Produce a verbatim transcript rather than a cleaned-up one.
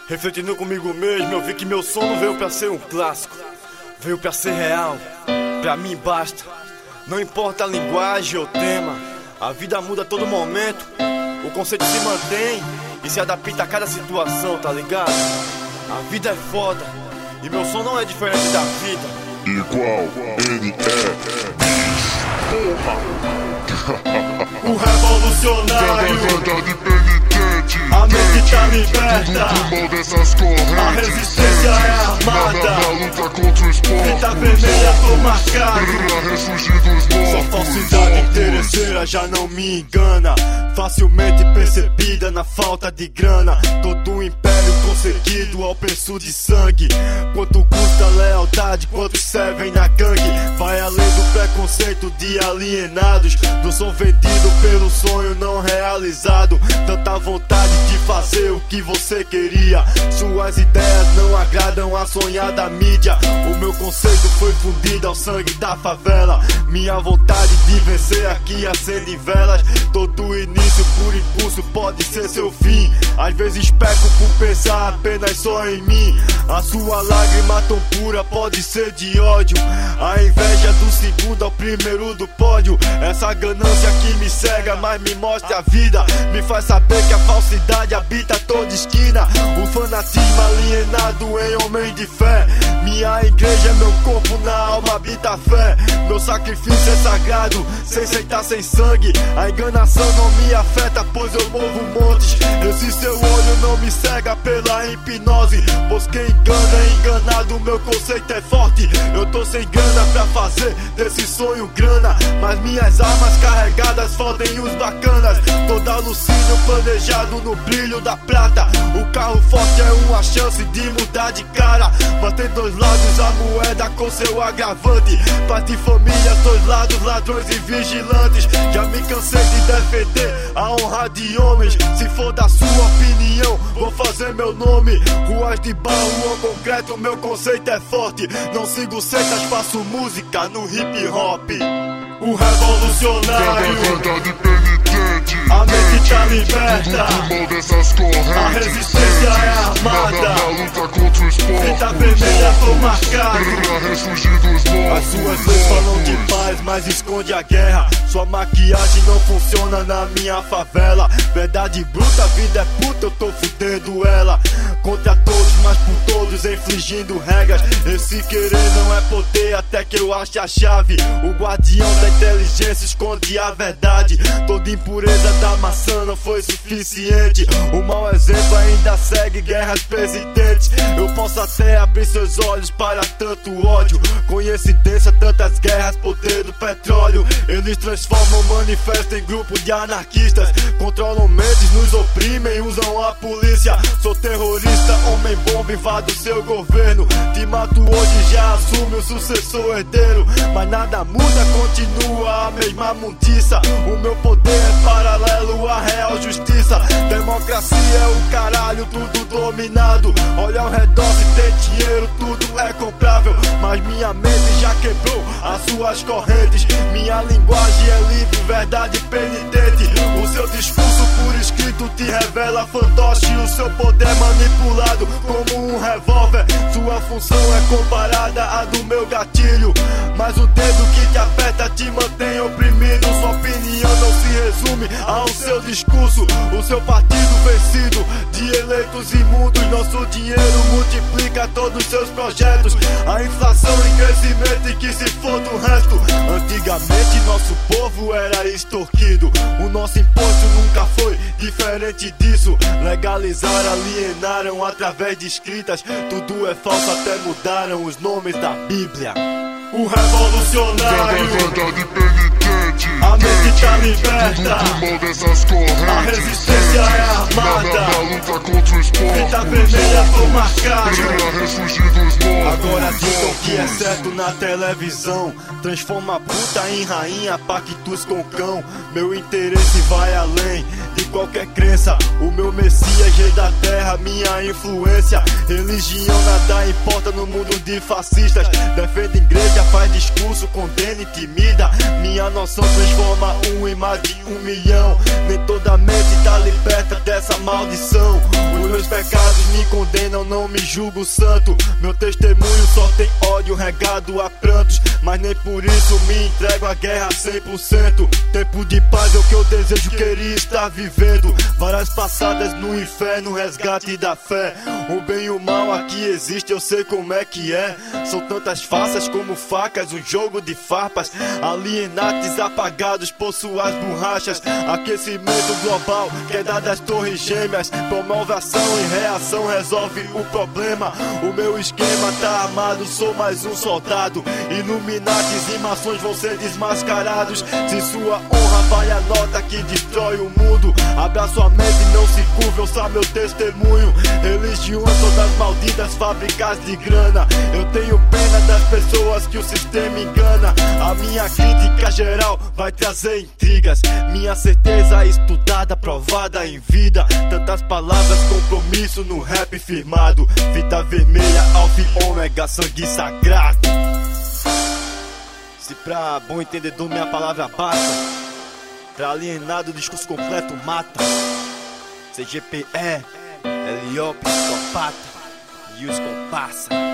Refletindo comigo mesmo, eu vi que meu som não veio pra ser um clássico, veio pra ser real. Pra mim basta, não importa a linguagem ou tema, a vida muda a todo momento, o conceito se mantém e se adapta a cada situação, tá ligado? A vida é foda e meu som não é diferente da vida. Igual N E O revolucionário, verdade penitente, a mente tá liberta, tudo mal dessas correntes. a resistência é armada, Na luta contra o esporte, fita vermelha tô marcado. pra ressurgir dos Sua mortos. falsidade interesseira já não me engana, facilmente percebida na falta de grana. Todo o império conseguido ao preço de sangue. Quanto custa a lealdade, quanto servem na gangue. Vai além do preconceito de alienados, do som vendido pelo sonho não realizado. Tanta vontade de fazer o que você queria, suas ideias não agradam a sonhada mídia. O meu conceito foi fundido ao sangue da favela. Minha vontade de vencer aqui acende velas. Todo início por impulso pode ser seu fim. Às vezes peco por pensar apenas só em mim. A sua lágrima tão pura pode ser de ódio. A inveja do segundo ao primeiro do pódio. Essa ganância que me cega, mas me mostra a vida. Me faz saber que a falsidade habita toda esquina. O fanatismo alienado em homem de fé. Minha igreja é meu corpo, na alma habita a fé. Meu sacrifício é sagrado, sem aceitar sem sangue. A enganação não me afeta, pois eu movo montes. Esse seu olho não me cega pela hipnose, pois quem engana é enganado, meu conceito é forte. Eu tô sem grana pra fazer desse sonho grana, mas minhas armas carregadas fodem os bacanas. Toda alucínio planejado no brilho da prata. O carro forte é uma chance de mudar de cara, mas tem dois lados a moeda com seu agravante. Pai de família, dois lados, ladrões e vigilantes. Já me cansei de defender a honra de homens. Se for da sua opinião, vou fazer meu nome. Ruas de barro ou concreto, meu conceito é forte. Não sigo seitas, faço música no hip hop. O revolucionário, Verdade penitente, a mente tá liberta, tudo mal dessas correntes. a resistência é armada, Na luta contra o esporte, fita vermelha tô marcado. pra ressurgir dos mortos. As suas leis falam de paz, mas esconde a guerra. Sua maquiagem não funciona na minha favela. Verdade bruta, a vida é puta, eu tô fudendo ela. Contra todos, mas por todos, infligindo regras. Esse querer não é poder até que eu ache a chave. O guardião da inteligência esconde a verdade. Toda impureza da maçã não foi suficiente. O mau exemplo ainda segue guerras persistentes. Eu posso até abrir seus olhos para tanto ódio. Coincidência, tantas guerras, poder do petróleo. Eles transformam o manifesto em grupo de anarquistas. Controlam mentes, nos oprimem, usam a polícia. Sou terrorista, homem bomba, invado seu governo. Te mato hoje, já assume o sucessor herdeiro. Mas nada muda, continua a mesma mundiça. O meu poder é paralelo à real justiça. Democracia é o caralho, tudo dominado. Olha ao redor, se tem dinheiro, tudo é comprável. Mas minha mente já quebrou as suas correntes. Minha linguagem é livre, verdade penitente. O seu discurso por escrito te revela fantoche. O seu poder é manipulado como um revólver. Sua função é comparada à do meu gatilho, mas o dedo que te aperta te mantém oprimido. Sua opinião não se resume ao seu discurso. O seu partido vencido de eleitos imundos. Nosso dinheiro multiplica todos os seus projetos. A inflação em crescimento e que se for do resto. Antigamente nosso povo era extorquido. O nosso imposto nunca foi diferente disso. Legalizaram, alienaram através de escritas. Tudo é falso, até mudaram os nomes da Bíblia. O revolucionário, Verdade penitente, a mente tá liberta, tudo mal dessas correntes. a resistência é armada, Na luta contra o esporte, fita vermelha tô marcado. pra ressurgir dos mortos. Agora digam que é certo na televisão. Transforma a puta em rainha, pactos com cão. Meu interesse vai além de qualquer crença. O meu messias, rei da terra, minha influência. Religião nada importa no mundo de fascistas. Defende igreja, faz discurso, condena, intimida. Minha noção transforma um em mais de um milhão. Nem toda mente tá liberta dessa maldição. Os meus pecados me me condenam, não me julgo santo. Meu testemunho só tem ódio regado a prantos, mas nem por isso me entrego à guerra cem por cento. Tempo de paz é o que eu desejo, queria estar vivendo. Várias passadas no inferno, resgate da fé. O bem e o mal aqui existe, eu sei como é que é. São tantas faces como facas, um jogo de farpas. Alienates apagados por suas borrachas. Aquecimento global, queda das torres gêmeas. Promove ação e reação, resolve o problema. O meu esquema tá armado, sou mais um soldado. Iluminatis e maçons vão ser desmascarados. Se sua honra vai a nota que destrói o mundo. Abra sua mente e não se curve, ouça meu testemunho. Religiões todas malditas, fábricas de grana. Eu tenho pena das pessoas que o sistema engana. A minha crítica geral vai trazer intrigas. Minha certeza estudada, provada em vida. Tantas palavras, compromisso no rap firmado. Fita vermelha, alfa e ômega, sangue sagrado. Se pra bom entendedor minha palavra basta, pra alienado o discurso completo mata. C G P E, L O, psicopata e os compassa.